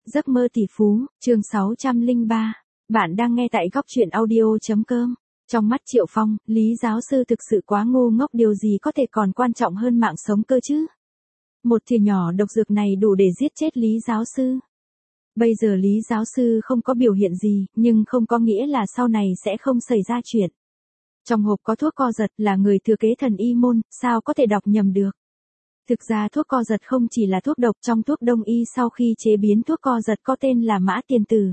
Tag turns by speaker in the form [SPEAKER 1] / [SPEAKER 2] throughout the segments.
[SPEAKER 1] Giấc mơ tỷ phú, chương 603. Bạn đang nghe tại góc truyện audio.com. Trong mắt Triệu Phong, Lý giáo sư thực sự quá ngu ngốc, điều gì có thể còn quan trọng hơn mạng sống cơ chứ? Một thìa nhỏ độc dược này đủ để giết chết Lý giáo sư. Bây giờ Lý giáo sư không có biểu hiện gì, nhưng không có nghĩa là sau này sẽ không xảy ra chuyện. Trong hộp có thuốc co giật, là người thừa kế thần y môn, sao có thể đọc nhầm được? Thực ra thuốc co giật không chỉ là thuốc độc, trong thuốc đông y sau khi chế biến thuốc co giật có tên là mã tiền tử.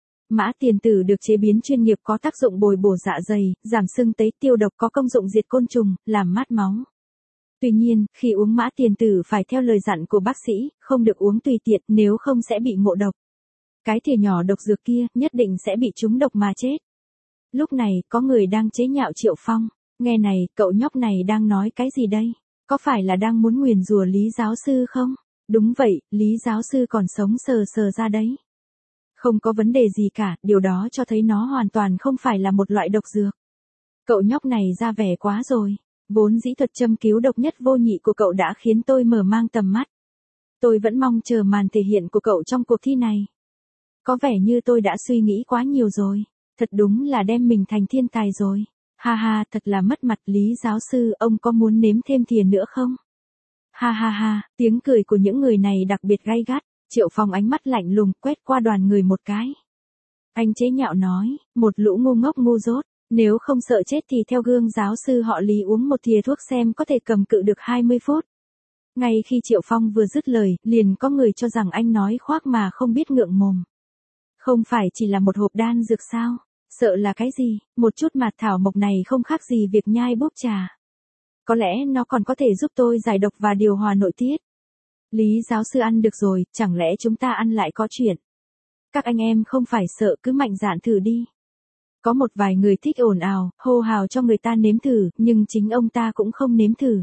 [SPEAKER 1] Mã tiền tử được chế biến chuyên nghiệp, có tác dụng bồi bổ dạ dày, giảm sưng tấy, tiêu độc, có công dụng diệt côn trùng, làm mát máu. Tuy nhiên, khi uống mã tiền tử phải theo lời dặn của bác sĩ, không được uống tùy tiện, nếu không sẽ bị ngộ độc. Cái thìa nhỏ độc dược kia nhất định sẽ bị trúng độc mà chết. Lúc này, có người đang chế nhạo Triệu Phong. Nghe này, cậu nhóc này đang nói cái gì đây? Có phải là đang muốn nguyền rủa Lý giáo sư không? Đúng vậy, Lý giáo sư còn sống sờ sờ ra đấy. Không có vấn đề gì cả, điều đó cho thấy nó hoàn toàn không phải là một loại độc dược. Cậu nhóc này ra vẻ quá rồi. Vốn dĩ thuật châm cứu độc nhất vô nhị của cậu đã khiến tôi mở mang tầm mắt. Tôi vẫn mong chờ màn thể hiện của cậu trong cuộc thi này. Có vẻ như tôi đã suy nghĩ quá nhiều rồi. Thật đúng là đem mình thành thiên tài rồi. Ha ha, thật là mất mặt. Lý giáo sư, ông có muốn nếm thêm thìa nữa không? Ha ha ha, tiếng cười của những người này đặc biệt gay gắt. Triệu Phong ánh mắt lạnh lùng quét qua đoàn người một cái. Anh chế nhạo nói, một lũ ngu ngốc ngu dốt, nếu không sợ chết thì theo gương giáo sư họ Lý uống một thìa thuốc xem có thể cầm cự được 20 phút. Ngay khi Triệu Phong vừa dứt lời, liền có người cho rằng anh nói khoác mà không biết ngượng mồm. Không phải chỉ là một hộp đan dược sao? Sợ là cái gì? Một chút mạt thảo mộc này không khác gì việc nhai búp trà. Có lẽ nó còn có thể giúp tôi giải độc và điều hòa nội tiết. Lý giáo sư ăn được rồi, chẳng lẽ chúng ta ăn lại có chuyện? Các anh em không phải sợ, cứ mạnh dạn thử đi. Có một vài người thích ồn ào, hô hào cho người ta nếm thử, nhưng chính ông ta cũng không nếm thử.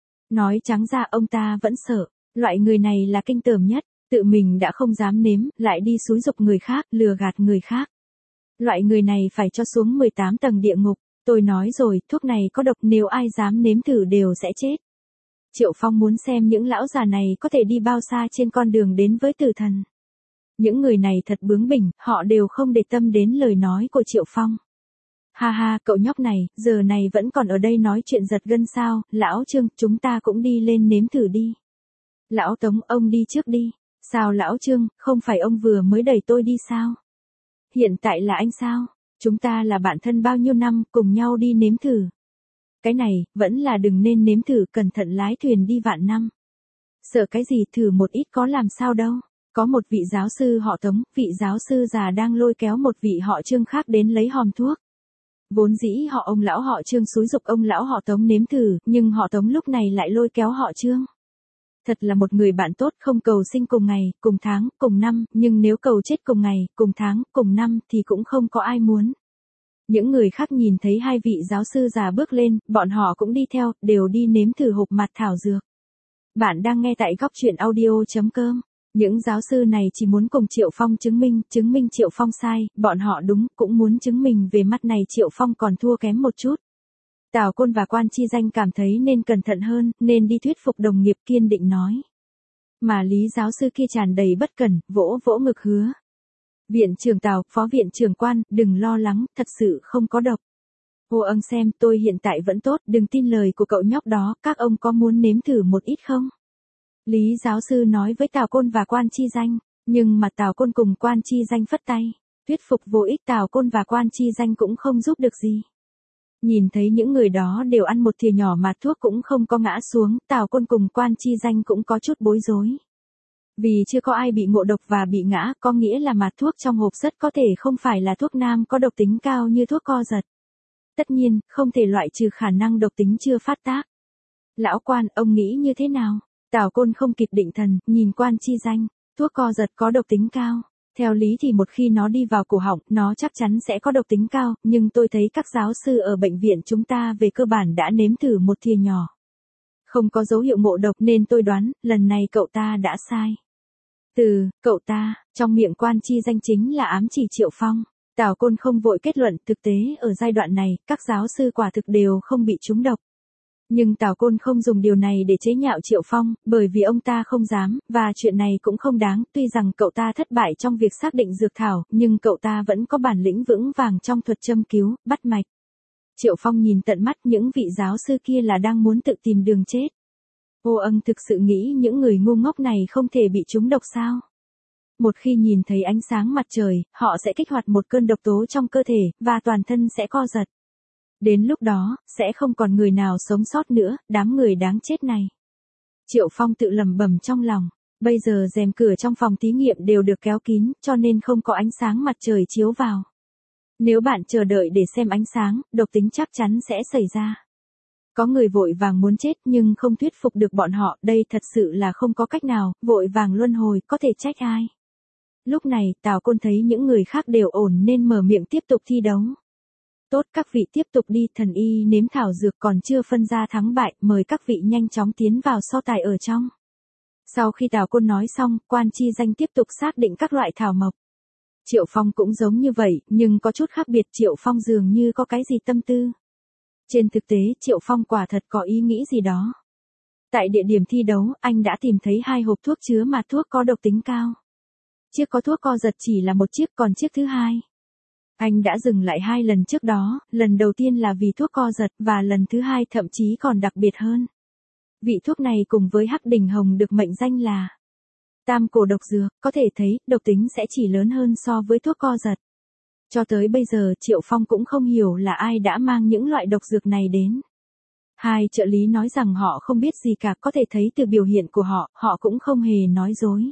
[SPEAKER 1] Nói trắng ra ông ta vẫn sợ. Loại người này là kinh tởm nhất, tự mình đã không dám nếm, lại đi xúi giục người khác, lừa gạt người khác. Loại người này phải cho xuống 18 tầng địa ngục. Tôi nói rồi, thuốc này có độc, nếu ai dám nếm thử đều sẽ chết. Triệu Phong muốn xem những lão già này có thể đi bao xa trên con đường đến với tử thần. Những người này thật bướng bỉnh, họ đều không để tâm đến lời nói của Triệu Phong. Ha ha, cậu nhóc này, giờ này vẫn còn ở đây nói chuyện giật gân sao? Lão Trương, chúng ta cũng đi lên nếm thử đi. Lão Tống, ông đi trước đi. Sao lão Trương, không phải ông vừa mới đẩy tôi đi sao? Hiện tại là anh sao? Chúng ta là bạn thân bao nhiêu năm, cùng nhau đi nếm thử. Cái này, vẫn là đừng nên nếm thử, cẩn thận lái thuyền đi vạn năm. Sợ cái gì, thử một ít có làm sao đâu. Có một vị giáo sư họ Tống, vị giáo sư già đang lôi kéo một vị họ Trương khác đến lấy hòm thuốc. Vốn dĩ họ ông lão họ Trương xúi giục ông lão họ Tống nếm thử, nhưng họ Tống lúc này lại lôi kéo họ Trương. Thật là một người bạn tốt, không cầu sinh cùng ngày, cùng tháng, cùng năm, nhưng nếu cầu chết cùng ngày, cùng tháng, cùng năm thì cũng không có ai muốn. Những người khác nhìn thấy hai vị giáo sư già bước lên, bọn họ cũng đi theo, đều đi nếm thử hộp mạt thảo dược. Bạn đang nghe tại góc truyện audio.com. Những giáo sư này chỉ muốn cùng Triệu Phong chứng minh Triệu Phong sai, bọn họ đúng, cũng muốn chứng minh về mặt này Triệu Phong còn thua kém một chút. Tào Côn và Quan Chi Danh cảm thấy nên cẩn thận hơn, nên đi thuyết phục đồng nghiệp, kiên định nói. Mà Lý giáo sư kia tràn đầy bất cẩn, vỗ vỗ ngực hứa. Viện trưởng Tào, phó viện trưởng Quan, đừng lo lắng, thật sự không có độc. Ô âng xem, tôi hiện tại vẫn tốt, đừng tin lời của cậu nhóc đó, các ông có muốn nếm thử một ít không? Lý giáo sư nói với Tào Côn và Quan Chi Danh, nhưng mà Tào Côn cùng Quan Chi Danh phất tay. Thuyết phục vô ích, Tào Côn và Quan Chi Danh cũng không giúp được gì. Nhìn thấy những người đó đều ăn một thìa nhỏ mà thuốc cũng không có ngã xuống, Tào Côn cùng Quan Chi Danh cũng có chút bối rối. Vì chưa có ai bị ngộ độc và bị ngã, có nghĩa là mạt thuốc trong hộp rất có thể không phải là thuốc nam có độc tính cao như thuốc co giật. Tất nhiên, không thể loại trừ khả năng độc tính chưa phát tác. Lão Quan, ông nghĩ như thế nào? Tào Côn không kịp định thần, nhìn Quan Chi Danh, thuốc co giật có độc tính cao. Theo lý thì một khi nó đi vào cổ họng, nó chắc chắn sẽ có độc tính cao, nhưng tôi thấy các giáo sư ở bệnh viện chúng ta về cơ bản đã nếm thử một thìa nhỏ. Không có dấu hiệu ngộ độc nên tôi đoán, lần này cậu ta đã sai. Cậu ta, trong miệng Quan Chi Danh chính là ám chỉ Triệu Phong. Tào Côn không vội kết luận, thực tế ở giai đoạn này, các giáo sư quả thực đều không bị trúng độc. Nhưng Tào Côn không dùng điều này để chế nhạo Triệu Phong, bởi vì ông ta không dám, và chuyện này cũng không đáng, tuy rằng cậu ta thất bại trong việc xác định dược thảo, nhưng cậu ta vẫn có bản lĩnh vững vàng trong thuật châm cứu, bắt mạch. Triệu Phong nhìn tận mắt những vị giáo sư kia là đang muốn tự tìm đường chết. Ô Ân thực sự nghĩ những người ngu ngốc này không thể bị trúng độc sao? Một khi nhìn thấy ánh sáng mặt trời, họ sẽ kích hoạt một cơn độc tố trong cơ thể, và toàn thân sẽ co giật. Đến lúc đó, sẽ không còn người nào sống sót nữa, đám người đáng chết này. Triệu Phong tự lẩm bẩm trong lòng, bây giờ rèm cửa trong phòng thí nghiệm đều được kéo kín, cho nên không có ánh sáng mặt trời chiếu vào. Nếu bạn chờ đợi để xem ánh sáng, độc tính chắc chắn sẽ xảy ra. Có người vội vàng muốn chết nhưng không thuyết phục được bọn họ, đây thật sự là không có cách nào, vội vàng luân hồi, có thể trách ai. Lúc này, Tào Côn thấy những người khác đều ổn nên mở miệng tiếp tục thi đấu. Tốt, các vị tiếp tục đi, thần y nếm thảo dược còn chưa phân ra thắng bại, mời các vị nhanh chóng tiến vào so tài ở trong. Sau khi Tào Côn nói xong, Quan Chi Danh tiếp tục xác định các loại thảo mộc. Triệu Phong cũng giống như vậy, nhưng có chút khác biệt, Triệu Phong dường như có cái gì tâm tư. Trên thực tế, Triệu Phong quả thật có ý nghĩ gì đó. Tại địa điểm thi đấu, anh đã tìm thấy 2 hộp thuốc chứa mạt thuốc có độc tính cao. Chiếc có thuốc co giật chỉ là một chiếc, còn chiếc thứ hai. Anh đã dừng lại 2 lần trước đó, lần đầu tiên là vì thuốc co giật, và lần thứ hai thậm chí còn đặc biệt hơn. Vị thuốc này cùng với Hắc Đỉnh Hồng được mệnh danh là Tam cổ độc dược, có thể thấy, độc tính sẽ chỉ lớn hơn so với thuốc co giật. Cho tới bây giờ Triệu Phong cũng không hiểu là ai đã mang những loại độc dược này đến. 2 trợ lý nói rằng họ không biết gì cả, có thể thấy từ biểu hiện của họ, họ cũng không hề nói dối.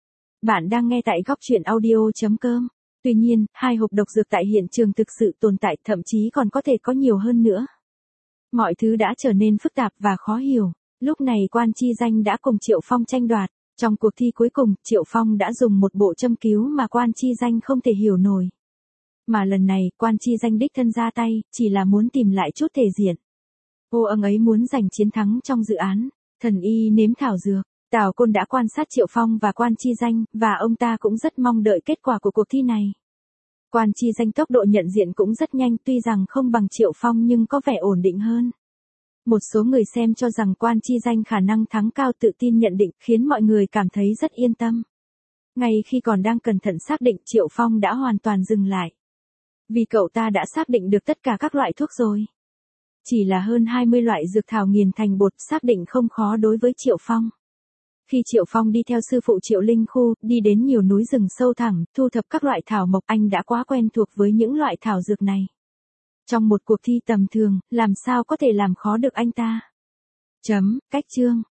[SPEAKER 1] Bạn đang nghe tại góc truyện audio.com. Tuy nhiên, 2 hộp độc dược tại hiện trường thực sự tồn tại, thậm chí còn có thể có nhiều hơn nữa. Mọi thứ đã trở nên phức tạp và khó hiểu. Lúc này Quan Chi Danh đã cùng Triệu Phong tranh đoạt. Trong cuộc thi cuối cùng, Triệu Phong đã dùng một bộ châm cứu mà Quan Chi Danh không thể hiểu nổi. Mà lần này, Quan Chi Danh đích thân ra tay, chỉ là muốn tìm lại chút thể diện. Ô Ân ấy muốn giành chiến thắng trong dự án thần y nếm thảo dược. Tào Côn đã quan sát Triệu Phong và Quan Chi Danh, và ông ta cũng rất mong đợi kết quả của cuộc thi này. Quan Chi Danh tốc độ nhận diện cũng rất nhanh, tuy rằng không bằng Triệu Phong nhưng có vẻ ổn định hơn. Một số người xem cho rằng Quan Chi Danh khả năng thắng cao, tự tin nhận định, khiến mọi người cảm thấy rất yên tâm. Ngay khi còn đang cẩn thận xác định, Triệu Phong đã hoàn toàn dừng lại. Vì cậu ta đã xác định được tất cả các loại thuốc rồi. Chỉ là hơn 20 loại dược thảo nghiền thành bột, xác định không khó đối với Triệu Phong. Khi Triệu Phong đi theo sư phụ Triệu Linh Khu, đi đến nhiều núi rừng sâu thẳm, thu thập các loại thảo mộc, anh đã quá quen thuộc với những loại thảo dược này. Trong một cuộc thi tầm thường, làm sao có thể làm khó được anh ta? Cách chương